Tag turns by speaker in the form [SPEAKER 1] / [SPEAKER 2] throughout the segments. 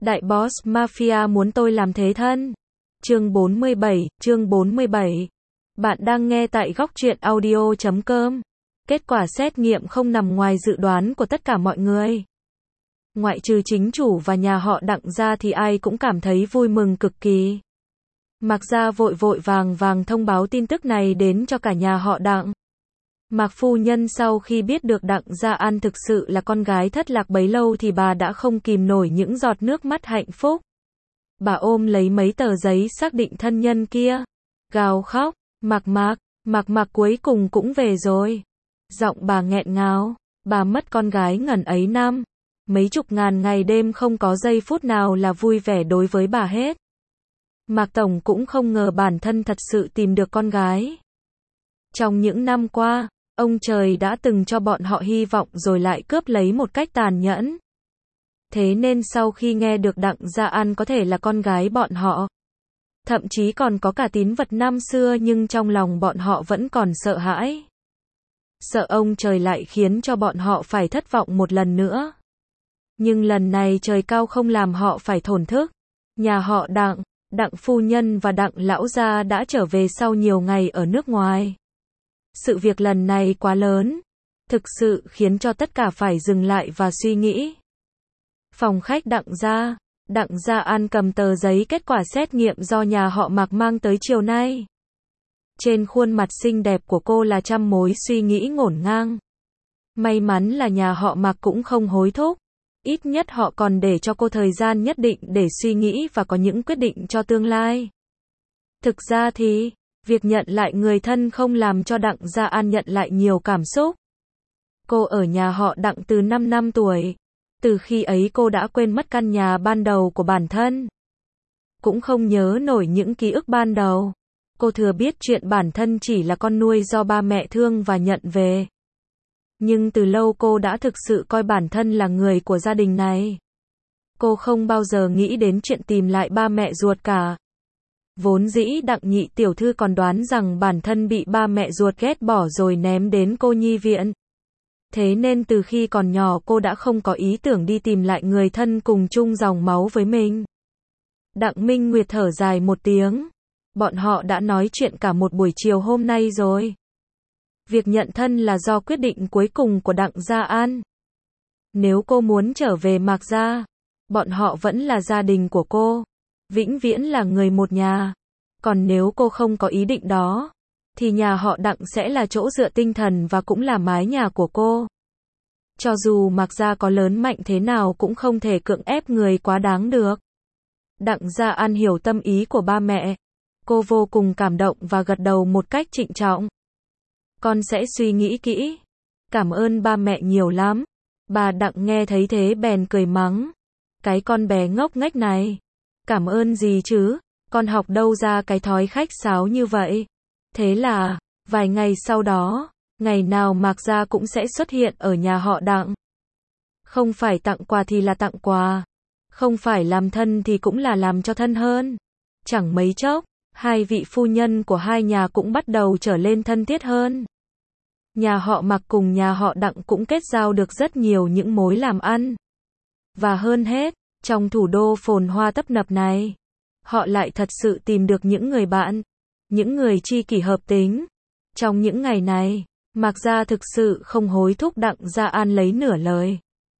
[SPEAKER 1] Đại boss mafia muốn tôi làm thế thân. Chương 47. Bạn đang nghe tại góc truyện audio.com. Kết quả xét nghiệm không nằm ngoài dự đoán của tất cả mọi người. Ngoại trừ chính chủ và nhà họ Đặng ra thì ai cũng cảm thấy vui mừng cực kỳ. Mạc gia vội vội vàng thông báo tin tức này đến cho cả nhà họ Đặng. Mạc phu nhân sau khi biết được Đặng Gia An thực sự là con gái thất lạc bấy lâu thì bà đã không kìm nổi những giọt nước mắt hạnh phúc. Bà ôm lấy mấy tờ giấy xác định thân nhân kia, gào khóc, Mạc cuối cùng cũng về rồi. Giọng bà nghẹn ngào, bà mất con gái ngần ấy năm, mấy chục ngàn ngày đêm không có giây phút nào là vui vẻ đối với bà hết. Mạc Tổng cũng không ngờ bản thân thật sự tìm được con gái. Trong những năm qua, ông trời đã từng cho bọn họ hy vọng rồi lại cướp lấy một cách tàn nhẫn. Thế nên sau khi nghe được Đặng Gia An có thể là con gái bọn họ, thậm chí còn có cả tín vật năm xưa, nhưng trong lòng bọn họ vẫn còn sợ hãi. Sợ ông trời lại khiến cho bọn họ phải thất vọng một lần nữa. Nhưng lần này trời cao không làm họ phải thổn thức. Nhà họ Đặng phu nhân và Đặng lão gia đã trở về sau nhiều ngày ở nước ngoài. Sự việc lần này quá lớn, thực sự khiến cho tất cả phải dừng lại và suy nghĩ. Phòng khách Đặng Gia An cầm tờ giấy kết quả xét nghiệm do nhà họ Mạc mang tới chiều nay. Trên khuôn mặt xinh đẹp của cô là trăm mối suy nghĩ ngổn ngang. May mắn là nhà họ Mạc cũng không hối thúc. Ít nhất họ còn để cho cô thời gian nhất định để suy nghĩ và có những quyết định cho tương lai. Thực ra thì, việc nhận lại người thân không làm cho Đặng Gia An nhận lại nhiều cảm xúc. Cô ở nhà họ Đặng từ 5 năm tuổi. Từ khi ấy cô đã quên mất căn nhà ban đầu của bản thân. Cũng không nhớ nổi những ký ức ban đầu. Cô thừa biết chuyện bản thân chỉ là con nuôi do ba mẹ thương và nhận về. Nhưng từ lâu cô đã thực sự coi bản thân là người của gia đình này. Cô không bao giờ nghĩ đến chuyện tìm lại ba mẹ ruột cả. Vốn dĩ Đặng nhị tiểu thư còn đoán rằng bản thân bị ba mẹ ruột ghét bỏ rồi ném đến cô nhi viện. Thế nên từ khi còn nhỏ cô đã không có ý tưởng đi tìm lại người thân cùng chung dòng máu với mình. Đặng Minh Nguyệt thở dài một tiếng. Bọn họ đã nói chuyện cả một buổi chiều hôm nay rồi. Việc nhận thân là do quyết định cuối cùng của Đặng Gia An. Nếu cô muốn trở về Mạc gia, bọn họ vẫn là gia đình của cô, vĩnh viễn là người một nhà. Còn nếu cô không có ý định đó, thì nhà họ Đặng sẽ là chỗ dựa tinh thần và cũng là mái nhà của cô. Cho dù Mạc gia có lớn mạnh thế nào cũng không thể cưỡng ép người quá đáng được. Đặng Gia An hiểu tâm ý của ba mẹ. Cô vô cùng cảm động và gật đầu một cách trịnh trọng. Con sẽ suy nghĩ kỹ. Cảm ơn ba mẹ nhiều lắm. Bà Đặng nghe thấy thế bèn cười mắng. Cái con bé ngốc nghếch này. Cảm ơn gì chứ, con học đâu ra cái thói khách sáo như vậy. Thế là, vài ngày sau đó, ngày nào Mạc gia cũng sẽ xuất hiện ở nhà họ Đặng. Không phải tặng quà thì là tặng quà. Không phải làm thân thì cũng là làm cho thân hơn. Chẳng mấy chốc, hai vị phu nhân của hai nhà cũng bắt đầu trở lên thân thiết hơn. Nhà họ Mạc cùng nhà họ Đặng cũng kết giao được rất nhiều những mối làm ăn. Và hơn hết, trong thủ đô phồn hoa tấp nập này, họ lại thật sự tìm được những người bạn, những người tri kỷ hợp tính. Trong những ngày này, Mạc gia thực sự không hối thúc Đặng Gia An lấy nửa lời.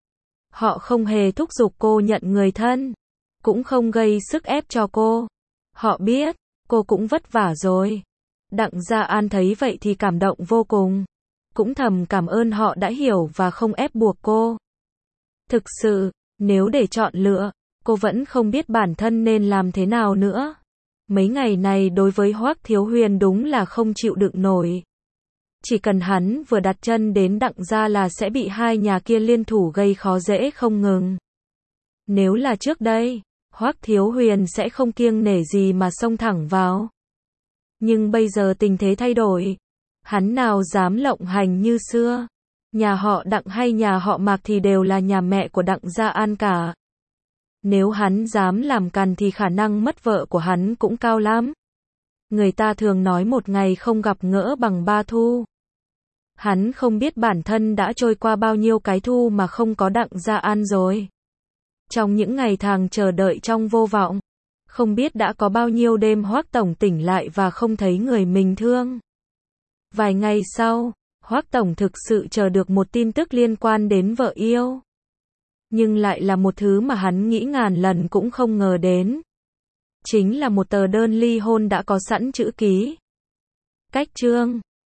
[SPEAKER 1] Họ không hề thúc giục cô nhận người thân, cũng không gây sức ép cho cô. Họ biết, cô cũng vất vả rồi. Đặng Gia An thấy vậy thì cảm động vô cùng. Cũng thầm cảm ơn họ đã hiểu và không ép buộc cô. Thực sự, nếu để chọn lựa, cô vẫn không biết bản thân nên làm thế nào nữa. Mấy ngày này đối với Hoắc Thiếu Huyền đúng là không chịu đựng nổi. Chỉ cần hắn vừa đặt chân đến Đặng gia là sẽ bị hai nhà kia liên thủ gây khó dễ không ngừng. Nếu là trước đây, Hoắc Thiếu Huyền sẽ không kiêng nể gì mà xông thẳng vào. Nhưng bây giờ tình thế thay đổi. Hắn nào dám lộng hành như xưa. Nhà họ Đặng hay nhà họ Mạc thì đều là nhà mẹ của Đặng Gia An cả. Nếu hắn dám làm càn thì khả năng mất vợ của hắn cũng cao lắm. Người ta thường nói một ngày không gặp gỡ bằng ba thu. Hắn không biết bản thân đã trôi qua bao nhiêu cái thu mà không có Đặng Gia An rồi. Trong những ngày tháng chờ đợi trong vô vọng, không biết đã có bao nhiêu đêm Hoắc Tổng tỉnh lại và không thấy người mình thương. Vài ngày sau, Hoắc Tổng thực sự chờ được một tin tức liên quan đến vợ yêu. Nhưng lại là một thứ mà hắn nghĩ ngàn lần cũng không ngờ đến. Chính là một tờ đơn ly hôn đã có sẵn chữ ký. Cách chương